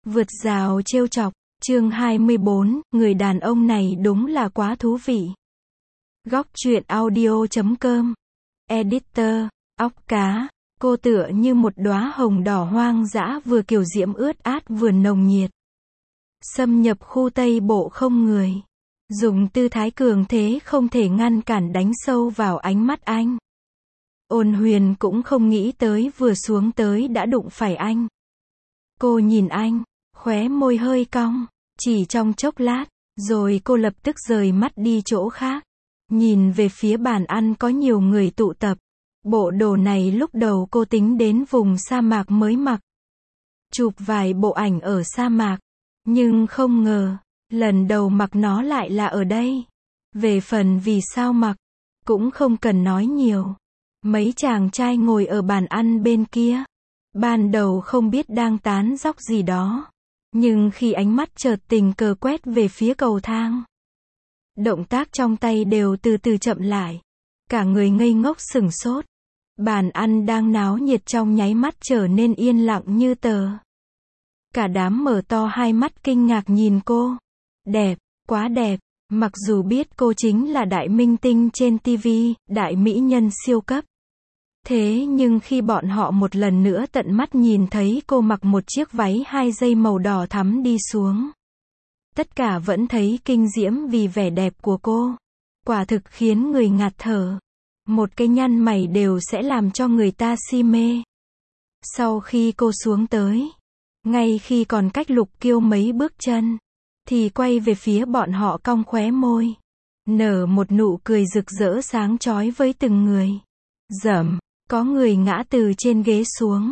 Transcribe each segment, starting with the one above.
Vượt rào trêu chọc, chương 24, người đàn ông này đúng là quá thú vị. Góc truyện audio.com. Editor, óc cá, cô tựa như một đóa hồng đỏ hoang dã vừa kiều diễm ướt át vừa nồng nhiệt. Xâm nhập khu Tây Bộ không người. Dùng tư thái cường thế không thể ngăn cản đánh sâu vào ánh mắt anh. Ôn Huyền cũng không nghĩ tới vừa xuống tới đã đụng phải anh. Cô nhìn anh, khóe môi hơi cong, chỉ trong chốc lát, rồi cô lập tức rời mắt đi chỗ khác. Nhìn về phía bàn ăn có nhiều người tụ tập. Bộ đồ này lúc đầu cô tính đến vùng sa mạc mới mặc. Chụp vài bộ ảnh ở sa mạc. Nhưng không ngờ, lần đầu mặc nó lại là ở đây. Về phần vì sao mặc, cũng không cần nói nhiều. Mấy chàng trai ngồi ở bàn ăn bên kia. Ban đầu không biết đang tán dóc gì đó. Nhưng khi ánh mắt chợt tình cờ quét về phía cầu thang. Động tác trong tay đều từ từ chậm lại. Cả người ngây ngốc sửng sốt. Bàn ăn đang náo nhiệt trong nháy mắt trở nên yên lặng như tờ. Cả đám mở to hai mắt kinh ngạc nhìn cô. Đẹp, quá đẹp. Mặc dù biết cô chính là đại minh tinh trên TV, đại mỹ nhân siêu cấp. Thế nhưng khi bọn họ một lần nữa tận mắt nhìn thấy cô mặc một chiếc váy 2 dây màu đỏ thắm đi xuống. Tất cả vẫn thấy kinh diễm vì vẻ đẹp của cô. Quả thực khiến người ngạt thở. Một cái nhăn mày đều sẽ làm cho người ta si mê. Sau khi cô xuống tới, ngay khi còn cách Lục Kiêu mấy bước chân, thì quay về phía bọn họ cong khóe môi. Nở một nụ cười rực rỡ sáng chói với từng người. Dầm, có người ngã từ trên ghế xuống.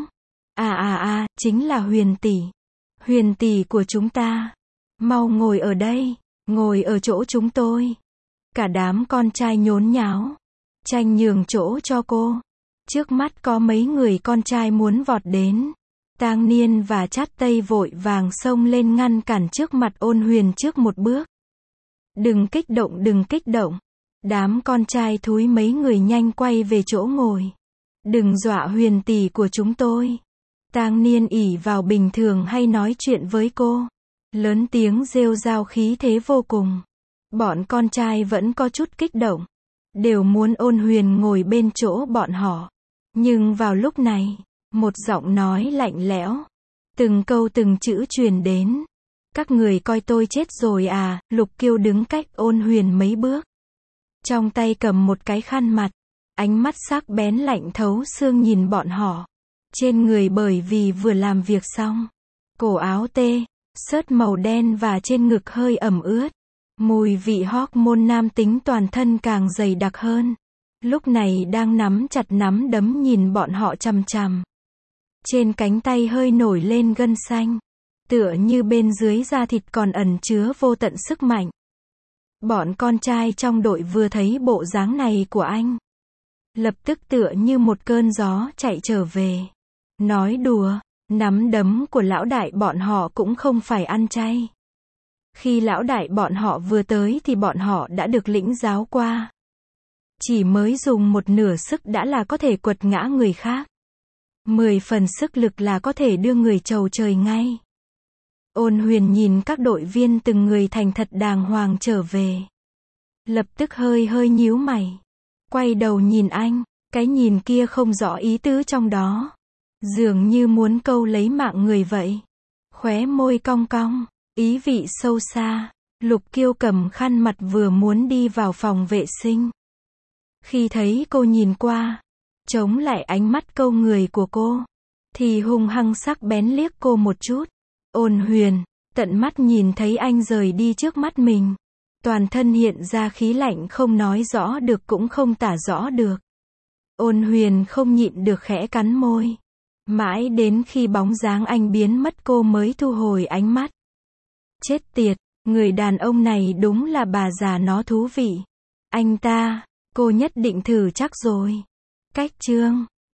Chính là Huyền tỷ. Huyền tỷ của chúng ta. Mau ngồi ở đây, ngồi ở chỗ chúng tôi. Cả đám con trai nhốn nháo, tranh nhường chỗ cho cô. Trước mắt có mấy người con trai muốn vọt đến. Tang Niên và Chát Tây vội vàng xông lên ngăn cản trước mặt Ôn Huyền trước một bước. Đừng kích động, đừng kích động. Đám con trai thúi mấy người nhanh quay về chỗ ngồi. Đừng dọa Huyền tỷ của chúng tôi. Tang Niên ỷ vào bình thường hay nói chuyện với cô. Lớn tiếng rêu rao khí thế vô cùng. Bọn con trai vẫn có chút kích động. Đều muốn Ôn Huyền ngồi bên chỗ bọn họ. Nhưng vào lúc này, một giọng nói lạnh lẽo. Từng câu từng chữ truyền đến. Các người coi tôi chết rồi à? Lục Kiêu đứng cách Ôn Huyền mấy bước. Trong tay cầm một cái khăn mặt. Ánh mắt sắc bén lạnh thấu xương nhìn bọn họ. Trên người bởi vì vừa làm việc xong. Cổ áo tê, xớt màu đen và trên ngực hơi ẩm ướt. Mùi vị hormone nam tính toàn thân càng dày đặc hơn. Lúc này đang nắm chặt nắm đấm nhìn bọn họ chằm chằm. Trên cánh tay hơi nổi lên gân xanh. Tựa như bên dưới da thịt còn ẩn chứa vô tận sức mạnh. Bọn con trai trong đội vừa thấy bộ dáng này của anh. Lập tức tựa như một cơn gió chạy trở về. Nói đùa, nắm đấm của lão đại bọn họ cũng không phải ăn chay. Khi lão đại bọn họ vừa tới thì bọn họ đã được lĩnh giáo qua. Chỉ mới dùng một nửa sức đã là có thể quật ngã người khác. 10 phần sức lực là có thể đưa người chầu trời ngay. Ôn Huyền nhìn các đội viên từng người thành thật đàng hoàng trở về. Lập tức hơi nhíu mày. Quay đầu nhìn anh, cái nhìn kia không rõ ý tứ trong đó. Dường như muốn câu lấy mạng người vậy. Khóe môi cong cong, ý vị sâu xa. Lục Kiêu cầm khăn mặt vừa muốn đi vào phòng vệ sinh. Khi thấy cô nhìn qua, chống lại ánh mắt câu người của cô, thì hung hăng sắc bén liếc cô một chút. Ôn Huyền, tận mắt nhìn thấy anh rời đi trước mắt mình. Toàn thân hiện ra khí lạnh không nói rõ được cũng không tả rõ được. Ôn Huyền không nhịn được khẽ cắn môi. Mãi đến khi bóng dáng anh biến mất cô mới thu hồi ánh mắt. Chết tiệt, người đàn ông này đúng là bà già nó thú vị. Anh ta, cô nhất định thử chắc rồi. Cách chương